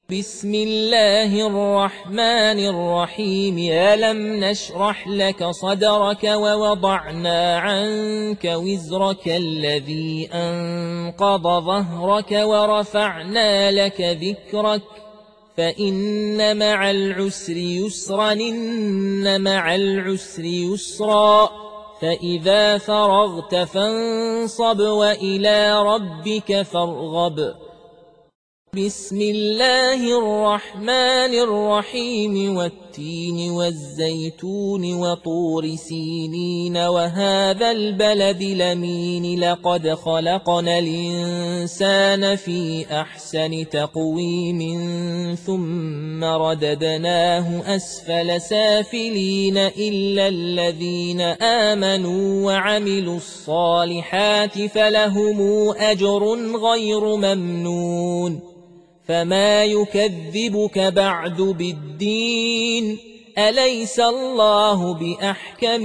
بسم الله الرحمن الرحيم. ألم نشرح لك صدرك ووضعنا عنك وزرك الذي أنقض ظهرك ورفعنا لك ذكرك فإن مع العسر يسرا إن مع العسر يسرا فإذا فرغت فانصب وإلى ربك فارغب. بسم الله الرحمن الرحيم. والتين والزيتون وطور سينين وهذا البلد الأمين لقد خلقنا الإنسان في أحسن تقويم ثم رددناه أسفل سافلين إلا الذين آمنوا وعملوا الصالحات فلهم أجر غير ممنون. فما يكذبك بعد بالدين أليس الله بأحكم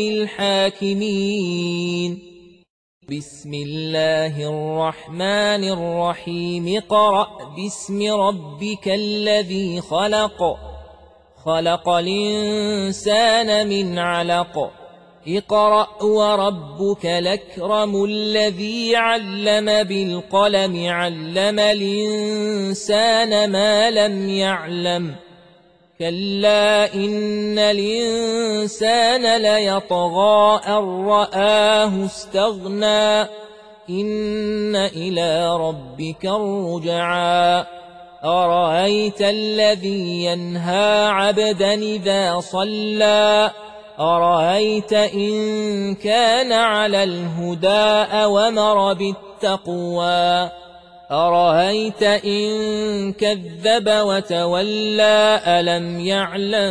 الحاكمين. بسم الله الرحمن الرحيم. اقرأ باسم ربك الذي خلق خلق الإنسان من علق اقرأ وربك الأكرم الذي علم بالقلم علم الإنسان ما لم يعلم كلا إن الإنسان ليطغى أن رآه استغنى إن إلى ربك الرجعى. أرأيت الذي ينهى عبدا إذا صلى أرأيت إن كان على الهدى أومر بالتقوى أرأيت إن كذب وتولى ألم يعلم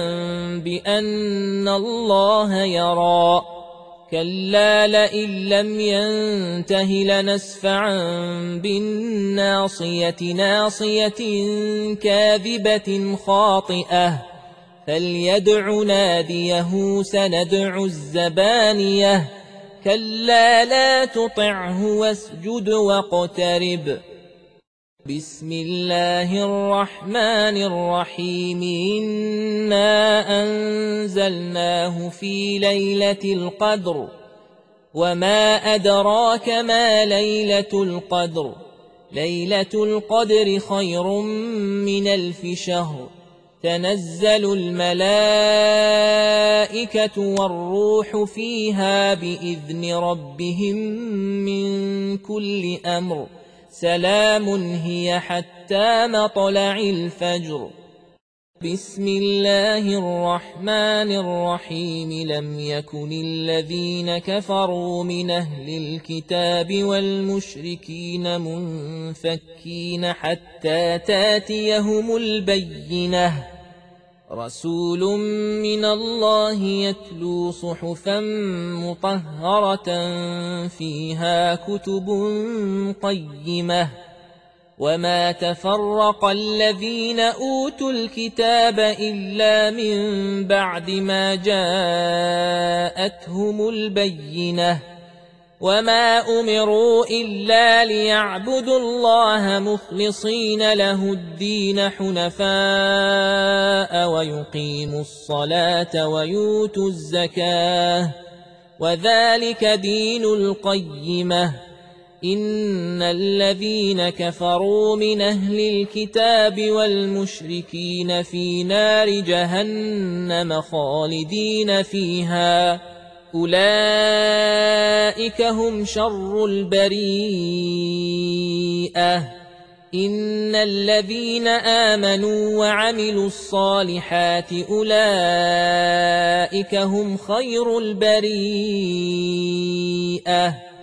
بأن الله يرى كلا لئن لم ينته لنسفعا بالناصية ناصية كاذبة خاطئة فليدع ناديه سندع الزبانية كلا لا تطعه واسجد واقترب. بسم الله الرحمن الرحيم. إنا أنزلناه في ليلة القدر وما أدراك ما ليلة القدر ليلة القدر خير من 1000 شهر تنزل الملائكة والروح فيها بإذن ربهم من كل أمر سلام هي حتى مطلع الفجر. بسم الله الرحمن الرحيم. لم يكن الذين كفروا من أهل الكتاب والمشركين منفكين حتى تاتيهم البينة رسول من الله يتلو صحفا مطهرة فيها كتب قيمة وما تفرق الذين أوتوا الكتاب إلا من بعد ما جاءتهم البينة وما أمروا إلا ليعبدوا الله مخلصين له الدين حنفاء ويقيموا الصلاة ويؤتوا الزكاة وذلك دين القيمة. إن الذين كفروا من أهل الكتاب والمشركين في نار جهنم خالدين فيها أولئك هم شر البريئة. إن الذين آمنوا وعملوا الصالحات أولئك هم خير البريئة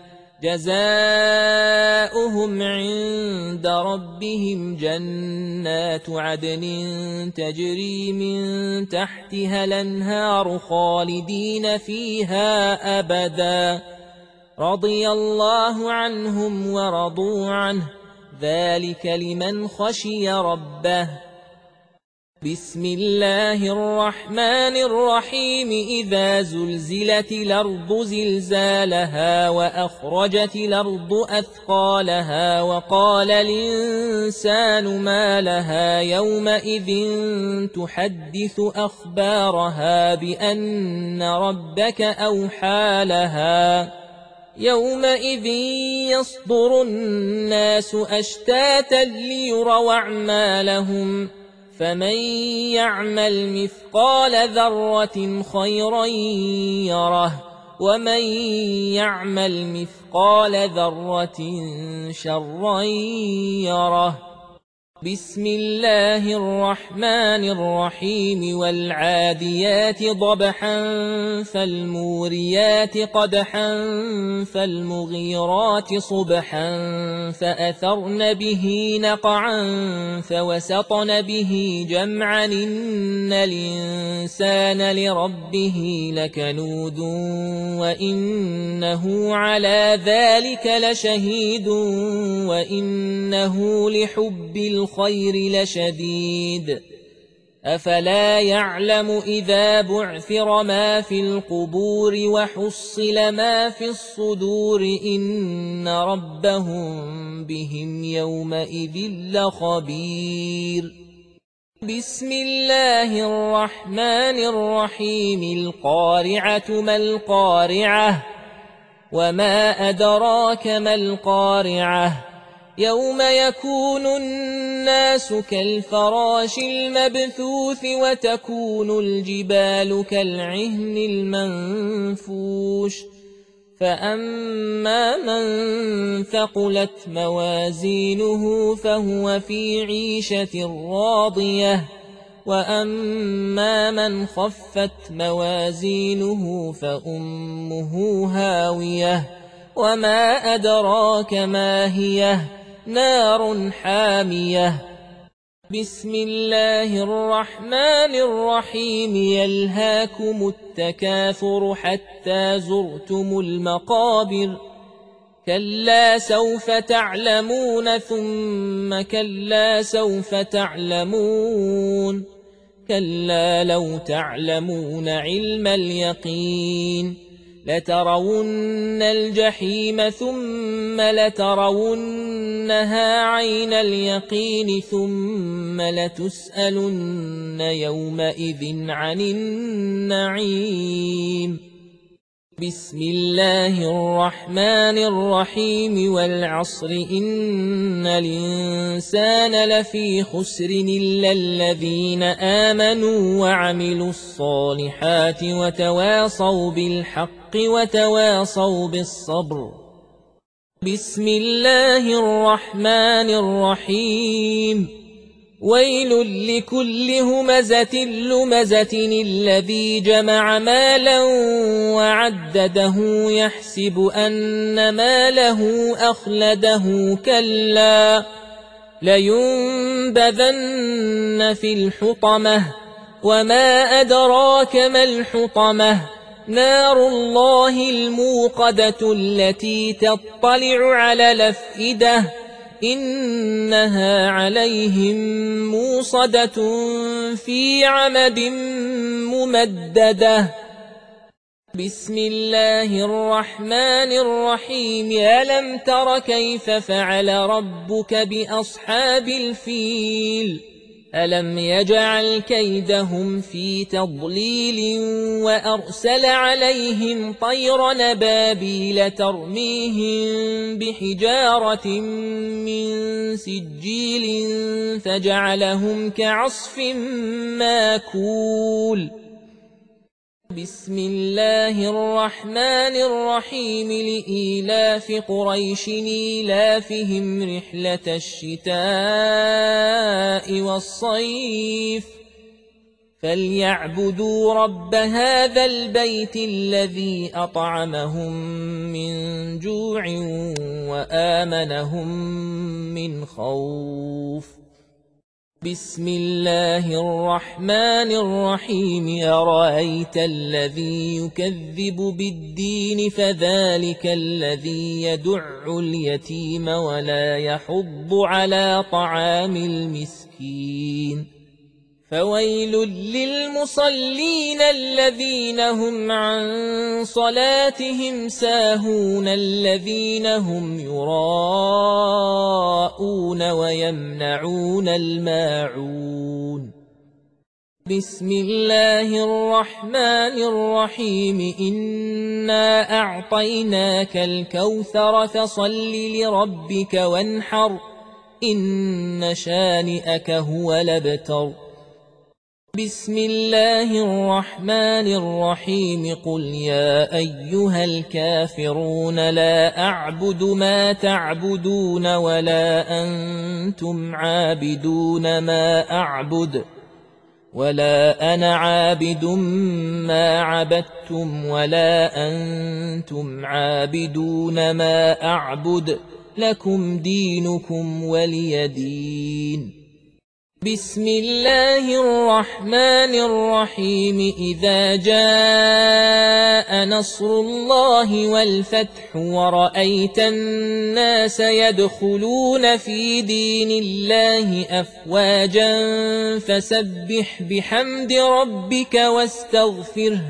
جزاؤهم عند ربهم جنات عدن تجري من تحتها الأنهار خالدين فيها أبدا رضي الله عنهم ورضوا عنه ذلك لمن خشي ربه. بسم الله الرحمن الرحيم إذا زلزلت الأرض زلزالها وأخرجت الأرض أثقالها وقال الإنسان ما لها يومئذ تحدث أخبارها بأن ربك أوحى لها يومئذ يصدر الناس أشتاتا ليروا أعمالهم فمن يعمل مثقال ذرة خيرا يره ومن يعمل مثقال ذرة شرا يره بسم الله الرحمن الرحيم والعاديات ضبحا فالموريات قدحا فالمغيرات صبحا فأثرن به نقعا فوسطن به جمعا إن الإنسان لربه لكنود وإنه على ذلك لشهيد وإنه لحب الخير لشديد أفلا يعلم إذا بعثر ما في القبور وحصل ما في الصدور إن ربهم بهم يومئذ لخبير بسم الله الرحمن الرحيم القارعة ما القارعة وما أدراك ما القارعة يوم يكون الناس كالفراش المبثوث وتكون الجبال كالعهن المنفوش فأما من ثقلت موازينه فهو في عيشة راضية وأما من خفت موازينه فأمه هاوية وما أدراك ما هي نار حامية بسم الله الرحمن الرحيم يلهاكم التكاثر حتى زرتم المقابر كلا سوف تعلمون ثم كلا سوف تعلمون كلا لو تعلمون علم اليقين لترون الجحيم ثم لترونها عين اليقين ثم لتسألن يومئذ عن النعيم بسم الله الرحمن الرحيم والعصر إن الإنسان لفي خسر إلا الذين آمنوا وعملوا الصالحات وتواصوا بالحق وتواصوا بالصبر بسم الله الرحمن الرحيم ويل لكل همزة لمزة الذي جمع مالا وعدده يحسب أن ماله أخلده كلا لينبذن في الحطمة وما أدراك ما الحطمة نار الله الموقدة التي تطلع على الأفئدة إنها عليهم موصدة في عمد ممددة بسم الله الرحمن الرحيم ألم تر كيف فعل ربك بأصحاب الفيل ألم يجعل كيدهم في تضليل وأرسل عليهم طير نبابيل ترميهم بحجارة من سجيل فجعلهم كعصف ماكول بسم الله الرحمن الرحيم لإيلاف قريش إيلافهم رحلة الشتاء والصيف فليعبدوا رب هذا البيت الذي أطعمهم من جوع وآمنهم من خوف بسم الله الرحمن الرحيم أرأيت الذي يكذب بالدين فذلك الذي يدع اليتيم ولا يحض على طعام المسكين فويل للمصلين الذين هم عن صلاتهم ساهون الذين هم يراءون ويمنعون الماعون بسم الله الرحمن الرحيم إنا أعطيناك الكوثر فصل لربك وانحر إن شانئك هو الأبتر بسم الله الرحمن الرحيم قل يا أيها الكافرون لا أعبد ما تعبدون ولا أنتم عابدون ما أعبد ولا أنا عابد ما عبدتم ولا أنتم عابدون ما أعبد لكم دينكم ولي دين بسم الله الرحمن الرحيم إذا جاء نصر الله والفتح ورأيت الناس يدخلون في دين الله أفواجا فسبح بحمد ربك واستغفره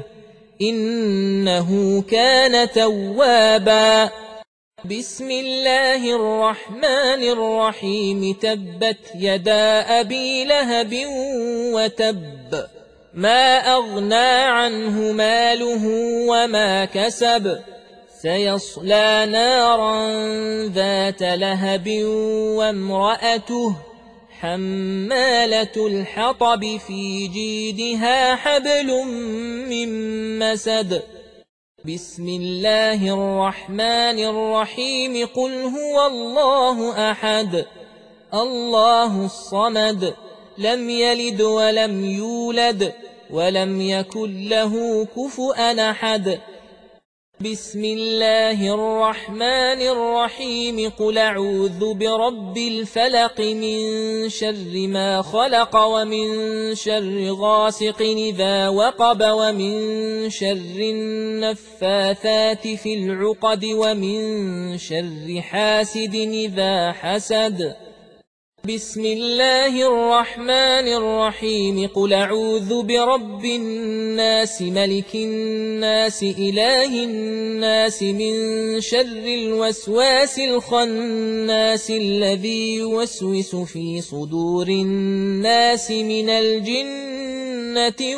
إنه كان توابا بسم الله الرحمن الرحيم تبت يدا أبي لهب وتب ما أغنى عنه ماله وما كسب سيصلى نارا ذات لهب وامرأته حمالة الحطب في جيدها حبل من مسد بسم الله الرحمن الرحيم قل هو الله أحد الله الصمد لم يلد ولم يولد ولم يكن له كفؤا أحد بسم الله الرحمن الرحيم قل أعوذ برب الفلق من شر ما خلق ومن شر غاسق إذا وقب ومن شر النفاثات في العقد ومن شر حاسد إذا حسد بسم الله الرحمن الرحيم قل أعوذ برب الناس ملك الناس إله الناس من شر الوسواس الخناس الذي يوسوس في صدور الناس من الجنة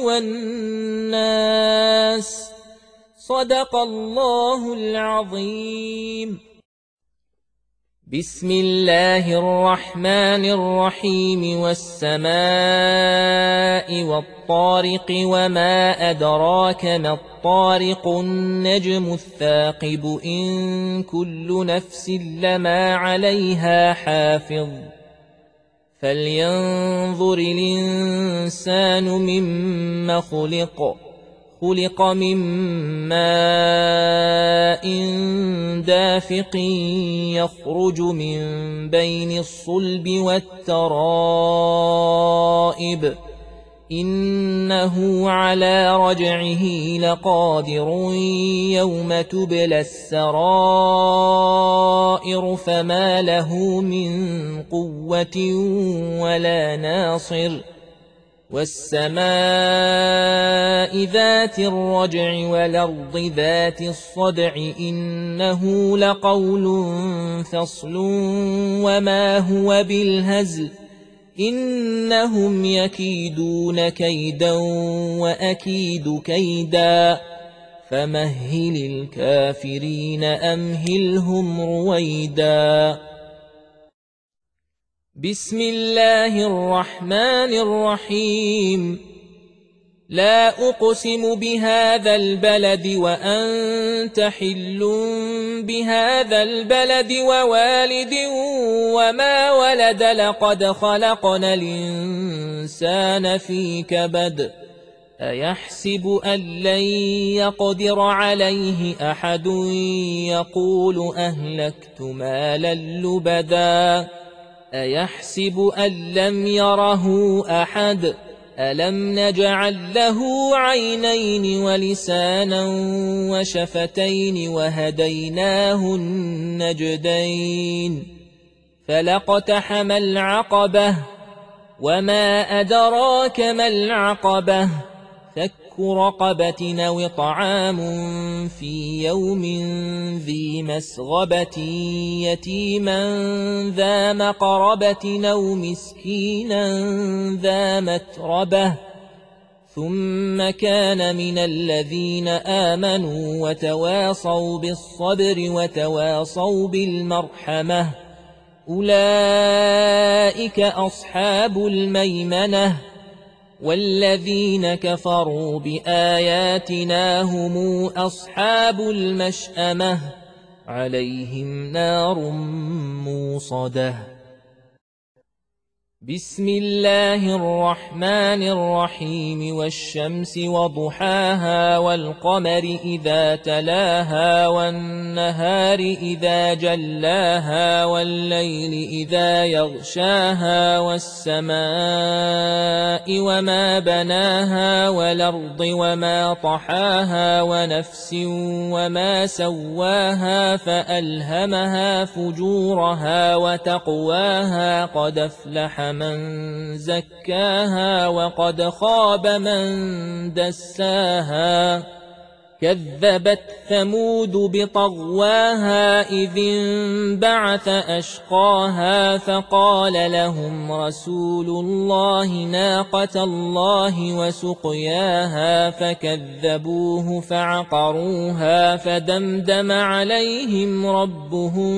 والناس صدق الله العظيم بسم الله الرحمن الرحيم والسماء والطارق وما أدراك ما الطارق النجم الثاقب إن كل نفس لما عليها حافظ فلينظر الإنسان مما خلق من ماء دافق يخرج من بين الصلب والترائب إنه على رجعه لقادر يوم تبلى السرائر فما له من قوة ولا ناصر والسماء ذات الرجع والأرض ذات الصدع إنه لقول فصل وما هو بالهزل إنهم يكيدون كيدا وأكيد كيدا فمهل الكافرين أمهلهم رويدا بسم الله الرحمن الرحيم لا أقسم بهذا البلد وأنت حل بهذا البلد ووالد وما ولد لقد خلقنا الإنسان في كبد أيحسب أن لن يقدر عليه أحد يقول أهلكت مالا لبدا أيحسب أن لم يره أحد ألم نجعل له عينين ولسانا وشفتين وهديناه النجدين فلاقتحم العقبة وما أدراك ما العقبة فك رقبة أو طعام في يوم ذي مسغبة يتيما ذا مقربة أو مسكينا ذا متربة ثم كان من الذين آمنوا وتواصوا بالصبر وتواصوا بالمرحمة أولئك أصحاب الميمنة والذين كفروا بآياتنا هم أصحاب المشأمة عليهم نار موصدة بسم الله الرحمن الرحيم والشمس وضحاها والقمر إذا تلاها والنهار إذا جلاها والليل إذا يغشاها والسماء وما بناها والأرض وما طحاها ونفس وما سواها فألهمها فجورها وتقواها قد أفلح من زكاها وقد خاب من دساها كذبت ثمود بطغواها إذ انبعث أشقاها فقال لهم رسول الله ناقة الله وسقياها فكذبوه فعقروها فدمدم عليهم ربهم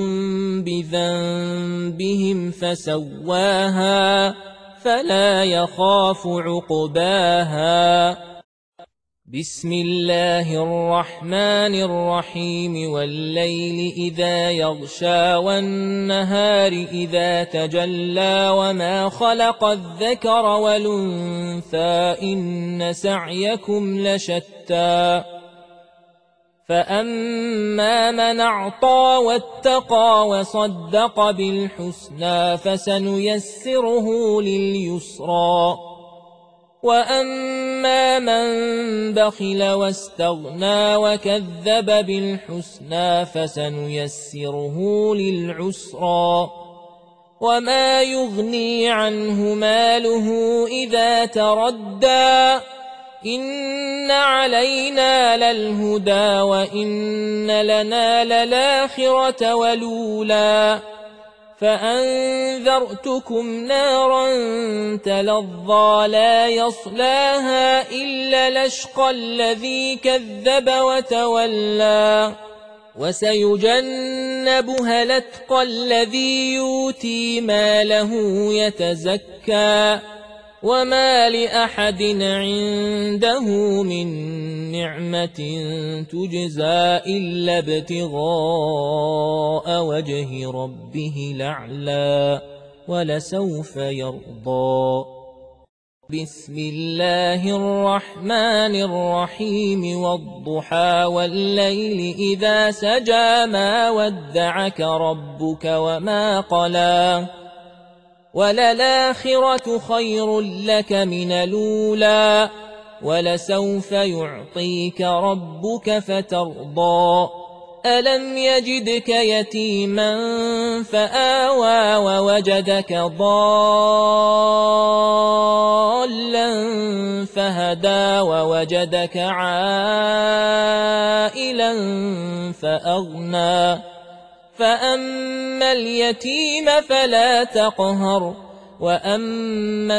بذنبهم فسواها فلا يخاف عقباها بسم الله الرحمن الرحيم والليل إذا يغشى والنهار إذا تجلى وما خلق الذكر والأنثى إن سعيكم لشتى فأما من أعطى واتقى وصدق بالحسنى فسنيسره لليسرى وأما من بخل واستغنى وكذب بالحسنى فسنيسره للعسرى وما يغني عنه ماله إذا تردى إن علينا للهدى وإن لنا للآخرة والأولى فأنذرتكم نارا تلظى لا يصلاها إلا الأشقى الذي كذب وتولى وسيجنبها الأتقى الذي يؤتي ماله يتزكى وما لأحد عنده من نعمة تجزى إلا ابتغاء وجه ربه الأعلى ولسوف يرضى بسم الله الرحمن الرحيم والضحى والليل إذا سجى ما ودعك ربك وما قلى وللآخرة خير لك من الأولى ولسوف يعطيك ربك فترضى ألم يجدك يتيما فآوى ووجدك ضالا فهدى ووجدك عائلا فأغنى فأما اليتيم فلا تقهر وأما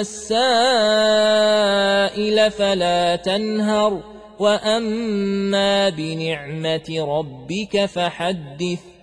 السائل فلا تنهر وأما بنعمة ربك فحدث